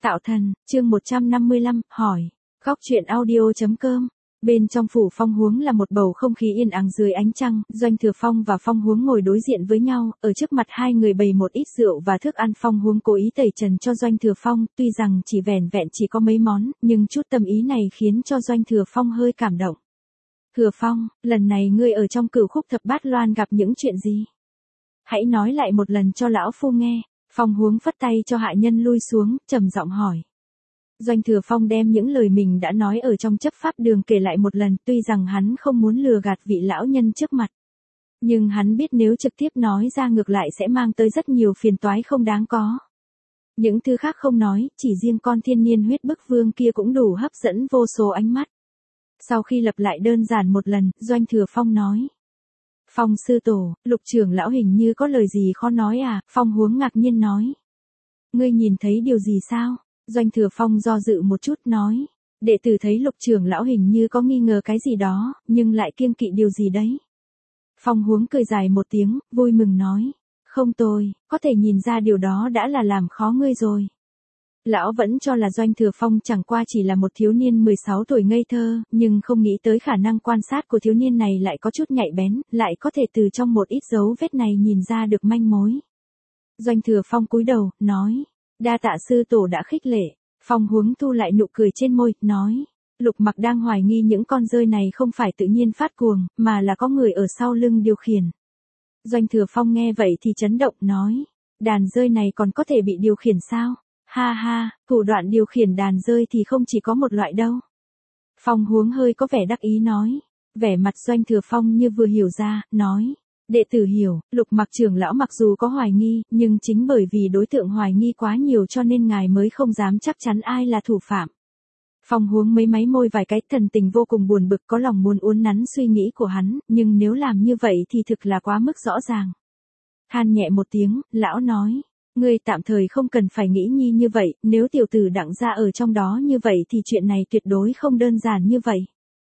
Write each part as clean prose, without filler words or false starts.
Tạo thần, chương 155, hỏi. Góc truyện audio.com. Bên trong phủ Phong Huống là một bầu không khí yên ắng dưới ánh trăng, Doanh Thừa Phong và Phong Huống ngồi đối diện với nhau, ở trước mặt hai người bày một ít rượu và thức ăn. Phong Huống cố ý tẩy trần cho Doanh Thừa Phong, tuy rằng chỉ vẻn vẹn chỉ có mấy món, nhưng chút tâm ý này khiến cho Doanh Thừa Phong hơi cảm động. Thừa Phong, lần này ngươi ở trong Cửu Khúc Thập Bát Loan gặp những chuyện gì? Hãy nói lại một lần cho lão phu nghe. Phong Huống phất tay cho hạ nhân lui xuống, trầm giọng hỏi. Doanh Thừa Phong đem những lời mình đã nói ở trong chấp pháp đường kể lại một lần, tuy rằng hắn không muốn lừa gạt vị lão nhân trước mặt. Nhưng hắn biết nếu trực tiếp nói ra ngược lại sẽ mang tới rất nhiều phiền toái không đáng có. Những thứ khác không nói, chỉ riêng con thiên niên huyết bức vương kia cũng đủ hấp dẫn vô số ánh mắt. Sau khi lặp lại đơn giản một lần, Doanh Thừa Phong nói. Phong sư tổ, Lục trưởng lão hình như có lời gì khó nói à? Phong Huống ngạc nhiên nói. Ngươi nhìn thấy điều gì sao? Doanh Thừa Phong do dự một chút nói. Đệ tử thấy Lục trưởng lão hình như có nghi ngờ cái gì đó, nhưng lại kiêng kỵ điều gì đấy. Phong Huống cười dài một tiếng, vui mừng nói. Không tồi, có thể nhìn ra điều đó đã là làm khó ngươi rồi. Lão vẫn cho là Doanh Thừa Phong chẳng qua chỉ là một thiếu niên 16 tuổi ngây thơ, nhưng không nghĩ tới khả năng quan sát của thiếu niên này lại có chút nhạy bén, lại có thể từ trong một ít dấu vết này nhìn ra được manh mối. Doanh Thừa Phong cúi đầu, nói, đa tạ sư tổ đã khích lệ. Phong Huống thu lại nụ cười trên môi, nói, Lục Mặc đang hoài nghi những con rơi này không phải tự nhiên phát cuồng, mà là có người ở sau lưng điều khiển. Doanh Thừa Phong nghe vậy thì chấn động, nói, đàn rơi này còn có thể bị điều khiển sao? Ha ha, thủ đoạn điều khiển đàn rơi thì không chỉ có một loại đâu. Phong Huống hơi có vẻ đắc ý nói. Vẻ mặt Doanh Thừa Phong như vừa hiểu ra, nói. Đệ tử hiểu, Lục Mặc trưởng lão mặc dù có hoài nghi, nhưng chính bởi vì đối tượng hoài nghi quá nhiều cho nên ngài mới không dám chắc chắn ai là thủ phạm. Phong Huống mấy máy môi vài cái, thần tình vô cùng buồn bực, có lòng muốn uốn nắn suy nghĩ của hắn, nhưng nếu làm như vậy thì thực là quá mức rõ ràng. Than nhẹ một tiếng, lão nói. Ngươi tạm thời không cần phải nghĩ như vậy, nếu tiểu tử Đặng gia ở trong đó như vậy thì chuyện này tuyệt đối không đơn giản như vậy.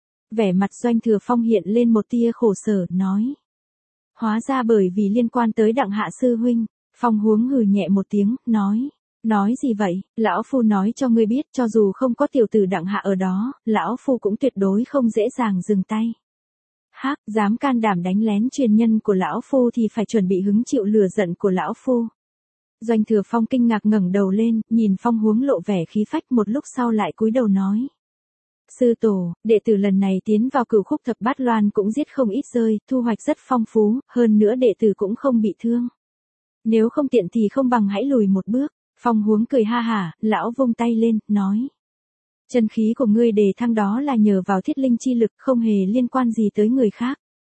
Vẻ mặt Doanh Thừa Phong hiện lên một tia khổ sở, nói. Hóa ra bởi vì liên quan tới Đặng hạ sư huynh. Phong Huống hừ nhẹ một tiếng, nói. Nói gì vậy, lão phu nói cho ngươi biết, cho dù không có tiểu tử Đặng hạ ở đó, lão phu cũng tuyệt đối không dễ dàng dừng tay. Hắc, dám can đảm đánh lén truyền nhân của lão phu thì phải chuẩn bị hứng chịu lửa giận của lão phu. Doanh Thừa Phong kinh ngạc ngẩng đầu lên, nhìn Phong Huống lộ vẻ khí phách, một lúc sau lại cúi đầu nói. Sư tổ, đệ tử lần này tiến vào Cửu Khúc Thập Bát Loan cũng giết không ít rơi, thu hoạch rất phong phú, hơn nữa đệ tử cũng không bị thương. Nếu không tiện thì không bằng hãy lùi một bước. Phong Huống cười ha hả, lão vung tay lên, nói. Chân khí của ngươi đề thăng đó là nhờ vào thiết linh chi lực, không hề liên quan gì tới người khác.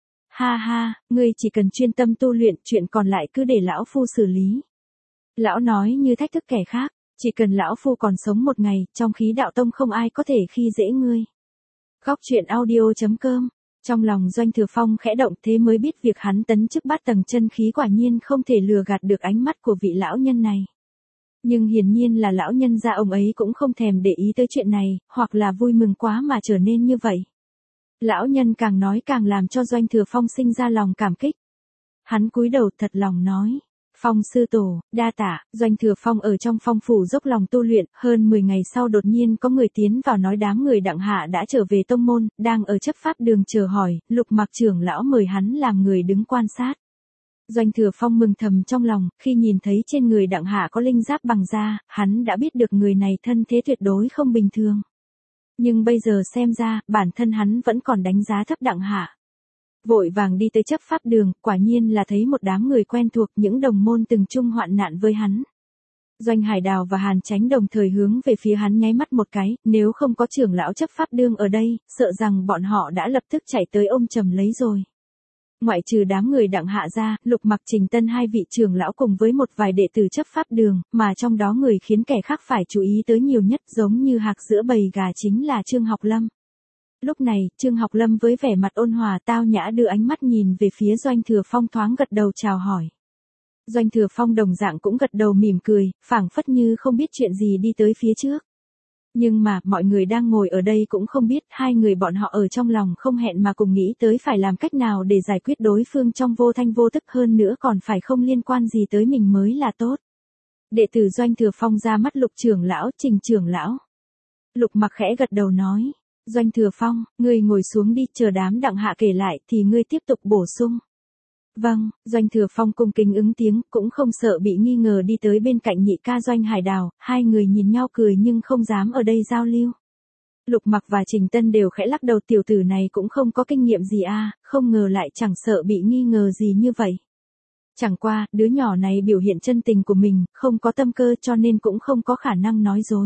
Ha ha, ngươi chỉ cần chuyên tâm tu luyện, chuyện còn lại cứ để lão phu xử lý. Lão nói như thách thức kẻ khác, chỉ cần lão phu còn sống một ngày, trong khí đạo tông không ai có thể khi dễ ngươi. Góc truyện audio.com. Trong lòng Doanh Thừa Phong khẽ động, thế mới biết việc hắn tấn chức bát tầng chân khí quả nhiên không thể lừa gạt được ánh mắt của vị lão nhân này. Nhưng hiển nhiên là lão nhân gia ông ấy cũng không thèm để ý tới chuyện này, hoặc là vui mừng quá mà trở nên như vậy. Lão nhân càng nói càng làm cho Doanh Thừa Phong sinh ra lòng cảm kích. Hắn cúi đầu thật lòng nói. Phong sư tổ, đa tạ. Doanh Thừa Phong ở trong phong phủ dốc lòng tu luyện, hơn 10 ngày sau đột nhiên có người tiến vào nói đám người Đặng hạ đã trở về tông môn, đang ở chấp pháp đường chờ hỏi, Lục Mặc trưởng lão mời hắn làm người đứng quan sát. Doanh Thừa Phong mừng thầm trong lòng, khi nhìn thấy trên người Đặng hạ có linh giáp bằng da, hắn đã biết được người này thân thế tuyệt đối không bình thường. Nhưng bây giờ xem ra, bản thân hắn vẫn còn đánh giá thấp Đặng hạ. Vội vàng đi tới chấp pháp đường, quả nhiên là thấy một đám người quen thuộc, những đồng môn từng chung hoạn nạn với hắn. Doanh Hải Đào và Hàn Chánh đồng thời hướng về phía hắn nháy mắt một cái, nếu không có trưởng lão chấp pháp đường ở đây, sợ rằng bọn họ đã lập tức chạy tới ôm chầm lấy rồi. Ngoại trừ đám người Đặng hạ ra, Lục Mặc, Trình Tân hai vị trưởng lão cùng với một vài đệ tử chấp pháp đường, mà trong đó người khiến kẻ khác phải chú ý tới nhiều nhất giống như hạc giữa bầy gà chính là Trương Học Lâm. Lúc này, Trương Học Lâm với vẻ mặt ôn hòa tao nhã đưa ánh mắt nhìn về phía Doanh Thừa Phong, thoáng gật đầu chào hỏi. Doanh Thừa Phong đồng dạng cũng gật đầu mỉm cười, phảng phất như không biết chuyện gì đi tới phía trước. Nhưng mà, mọi người đang ngồi ở đây cũng không biết, hai người bọn họ ở trong lòng không hẹn mà cùng nghĩ tới phải làm cách nào để giải quyết đối phương trong vô thanh vô tức, hơn nữa còn phải không liên quan gì tới mình mới là tốt. Đệ tử Doanh Thừa Phong ra mắt Lục trưởng lão, Trình trưởng lão. Lục Mặc khẽ gật đầu nói, Doanh Thừa Phong, ngươi ngồi xuống đi, chờ đám Đặng Hạ kể lại thì ngươi tiếp tục bổ sung. Vâng, Doanh Thừa Phong cung kính ứng tiếng, cũng không sợ bị nghi ngờ đi tới bên cạnh nhị ca Doanh Hải Đào, hai người nhìn nhau cười nhưng không dám ở đây giao lưu. Lục Mặc và Trình Tân đều khẽ lắc đầu, tiểu tử này cũng không có kinh nghiệm gì không ngờ lại chẳng sợ bị nghi ngờ gì như vậy. Chẳng qua, đứa nhỏ này biểu hiện chân tình của mình, không có tâm cơ cho nên cũng không có khả năng nói dối.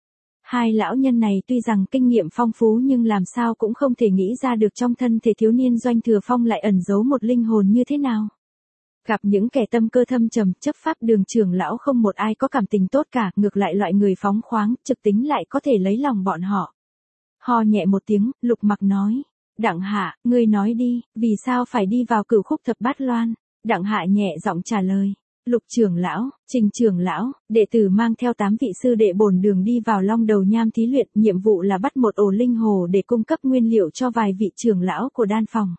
Hai lão nhân này tuy rằng kinh nghiệm phong phú nhưng làm sao cũng không thể nghĩ ra được trong thân thể thiếu niên Doanh Thừa Phong lại ẩn giấu một linh hồn như thế nào. Gặp những kẻ tâm cơ thâm trầm, chấp pháp Đường trưởng lão không một ai có cảm tình tốt cả, ngược lại loại người phóng khoáng, trực tính lại có thể lấy lòng bọn họ. Ho nhẹ một tiếng, Lục Mặc nói, Đặng Hạ, ngươi nói đi, vì sao phải đi vào Cửu Khúc Thập Bát Loan? Đặng Hạ nhẹ giọng trả lời, Lục trưởng lão, Trình trưởng lão, đệ tử mang theo 8 vị sư đệ bổn đường đi vào Long Đầu Nham thí luyện, nhiệm vụ là bắt một ổ linh hồ để cung cấp nguyên liệu cho vài vị trưởng lão của đan phòng.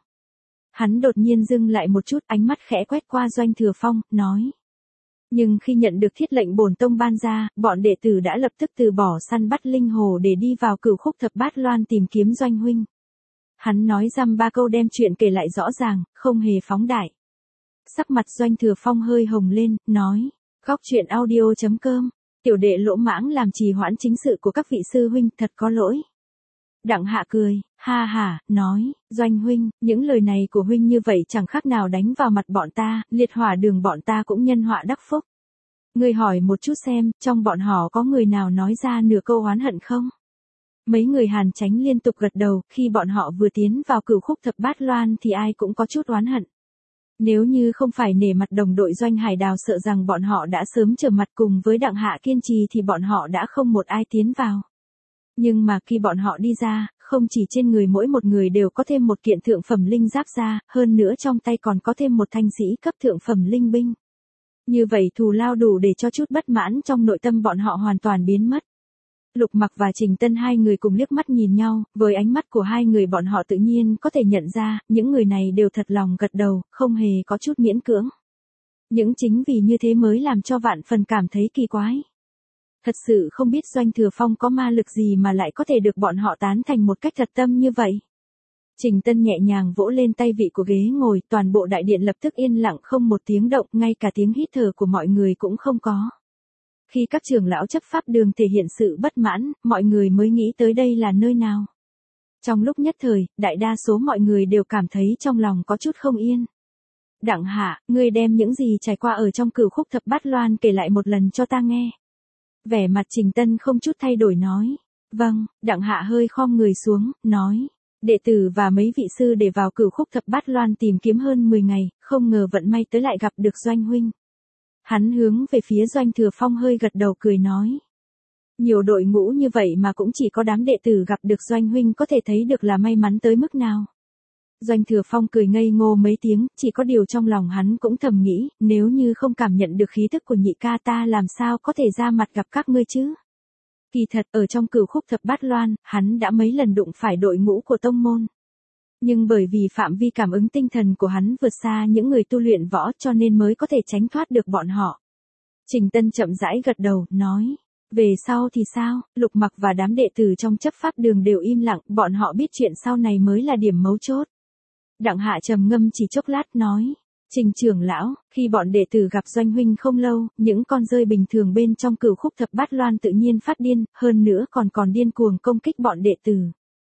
Hắn đột nhiên dừng lại một chút, ánh mắt khẽ quét qua Doanh Thừa Phong, nói. Nhưng khi nhận được thiết lệnh bổn tông ban ra, bọn đệ tử đã lập tức từ bỏ săn bắt linh hồ để đi vào Cửu Khúc Thập Bát Loan tìm kiếm Doanh huynh. Hắn nói dăm ba câu đem chuyện kể lại rõ ràng, không hề phóng đại. Sắc mặt Doanh Thừa Phong hơi hồng lên, nói, Góc truyện audio.com, tiểu đệ lỗ mãng làm trì hoãn chính sự của các vị sư huynh, thật có lỗi. Đặng Hạ cười, ha ha, nói, Doanh huynh, những lời này của huynh như vậy chẳng khác nào đánh vào mặt bọn ta, liệt hỏa đường bọn ta cũng nhân họa đắc phúc. Ngươi hỏi một chút xem, trong bọn họ có người nào nói ra nửa câu oán hận không? Mấy người Hàn Chánh liên tục gật đầu, khi bọn họ vừa tiến vào Cửu Khúc Thập Bát Loan thì ai cũng có chút oán hận. Nếu như không phải nể mặt đồng đội Doanh Hải Đào sợ rằng bọn họ đã sớm trở mặt cùng với Đặng Hạ kiên trì thì bọn họ đã không một ai tiến vào. Nhưng mà khi bọn họ đi ra, không chỉ trên người mỗi một người đều có thêm một kiện thượng phẩm linh giáp ra, hơn nữa trong tay còn có thêm một thanh sĩ cấp thượng phẩm linh binh. Như vậy thù lao đủ để cho chút bất mãn trong nội tâm bọn họ hoàn toàn biến mất. Lục Mặc và Trình Tân hai người cùng liếc mắt nhìn nhau, với ánh mắt của hai người bọn họ tự nhiên có thể nhận ra, những người này đều thật lòng gật đầu, không hề có chút miễn cưỡng. Những chính vì như thế mới làm cho vạn phần cảm thấy kỳ quái. Thật sự không biết Doanh Thừa Phong có ma lực gì mà lại có thể được bọn họ tán thành một cách thật tâm như vậy. Trình Tân nhẹ nhàng vỗ lên tay vị của ghế ngồi, toàn bộ đại điện lập tức yên lặng không một tiếng động, ngay cả tiếng hít thở của mọi người cũng không có. Khi các trưởng lão chấp pháp đường thể hiện sự bất mãn, mọi người mới nghĩ tới đây là nơi nào. Trong lúc nhất thời, đại đa số mọi người đều cảm thấy trong lòng có chút không yên. Đặng Hạ, ngươi đem những gì trải qua ở trong Cửu Khúc Thập Bát Loan kể lại một lần cho ta nghe. Vẻ mặt Trình Tân không chút thay đổi nói. Vâng, Đặng Hạ hơi khom người xuống, nói. Đệ tử và mấy vị sư để vào Cửu Khúc Thập Bát Loan tìm kiếm hơn 10 ngày, không ngờ vận may tới lại gặp được Doanh huynh. Hắn hướng về phía Doanh Thừa Phong hơi gật đầu cười nói. Nhiều đội ngũ như vậy mà cũng chỉ có đám đệ tử gặp được Doanh huynh có thể thấy được là may mắn tới mức nào. Doanh Thừa Phong cười ngây ngô mấy tiếng, chỉ có điều trong lòng hắn cũng thầm nghĩ, nếu như không cảm nhận được khí thức của nhị ca ta làm sao có thể ra mặt gặp các ngươi chứ. Kỳ thật, ở trong Cửu Khúc Thập Bát Loan, hắn đã mấy lần đụng phải đội ngũ của tông môn. Nhưng bởi vì phạm vi cảm ứng tinh thần của hắn vượt xa những người tu luyện võ cho nên mới có thể tránh thoát được bọn họ. Trình Tân chậm rãi gật đầu, nói. Về sau thì sao, Lục Mặc và đám đệ tử trong chấp pháp đường đều im lặng, bọn họ biết chuyện sau này mới là điểm mấu chốt. Đặng Hạ trầm ngâm chỉ chốc lát nói. Trình trưởng lão, khi bọn đệ tử gặp Doanh huynh không lâu, những con rơi bình thường bên trong Cửu Khúc Thập Bát Loan tự nhiên phát điên, hơn nữa còn điên cuồng công kích bọn đệ tử.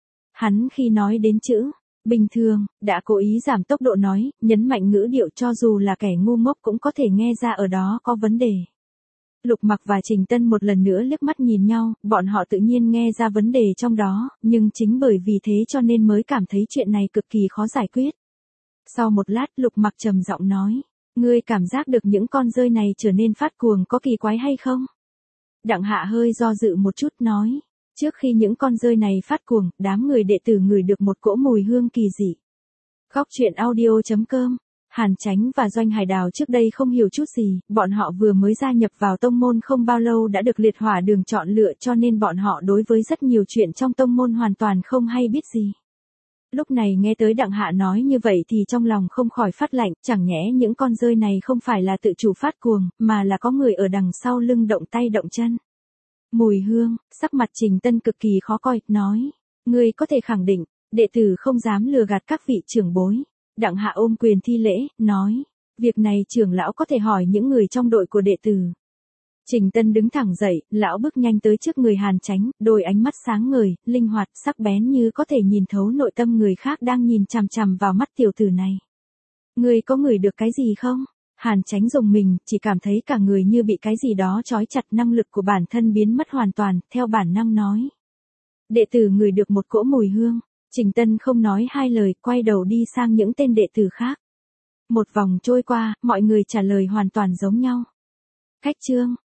Hắn khi nói đến chữ bình thường, đã cố ý giảm tốc độ nói, nhấn mạnh ngữ điệu cho dù là kẻ ngu ngốc cũng có thể nghe ra ở đó có vấn đề. Lục Mặc và Trình Tân một lần nữa liếc mắt nhìn nhau, bọn họ tự nhiên nghe ra vấn đề trong đó, nhưng chính bởi vì thế cho nên mới cảm thấy chuyện này cực kỳ khó giải quyết. Sau một lát Lục Mặc trầm giọng nói, ngươi cảm giác được những con rơi này trở nên phát cuồng có kỳ quái hay không? Đặng Hạ hơi do dự một chút nói, trước khi những con rơi này phát cuồng, đám người đệ tử ngửi được một cỗ mùi hương kỳ dị. Góc truyện audio.com, Hàn Chánh và Doanh Hải Đào trước đây không hiểu chút gì, bọn họ vừa mới gia nhập vào tông môn không bao lâu đã được liệt hỏa đường chọn lựa cho nên bọn họ đối với rất nhiều chuyện trong tông môn hoàn toàn không hay biết gì. Lúc này nghe tới Đặng Hạ nói như vậy thì trong lòng không khỏi phát lạnh, chẳng nhẽ những con rơi này không phải là tự chủ phát cuồng, mà là có người ở đằng sau lưng động tay động chân. Mùi hương, sắc mặt Trình Tân cực kỳ khó coi, nói. Ngươi có thể khẳng định, đệ tử không dám lừa gạt các vị trưởng bối. Đặng Hạ ôm quyền thi lễ, nói. Việc này trưởng lão có thể hỏi những người trong đội của đệ tử. Trình Tân đứng thẳng dậy, lão bước nhanh tới trước người Hàn Chánh, đôi ánh mắt sáng ngời, linh hoạt, sắc bén như có thể nhìn thấu nội tâm người khác đang nhìn chằm chằm vào mắt tiểu tử này. Ngươi có ngửi được cái gì không? Hàn Chánh rùng mình, chỉ cảm thấy cả người như bị cái gì đó trói chặt, năng lực của bản thân biến mất hoàn toàn, theo bản năng nói. Đệ tử ngửi được một cỗ mùi hương. Trình Tân không nói hai lời, quay đầu đi sang những tên đệ tử khác. Một vòng trôi qua, mọi người trả lời hoàn toàn giống nhau. Khách trương,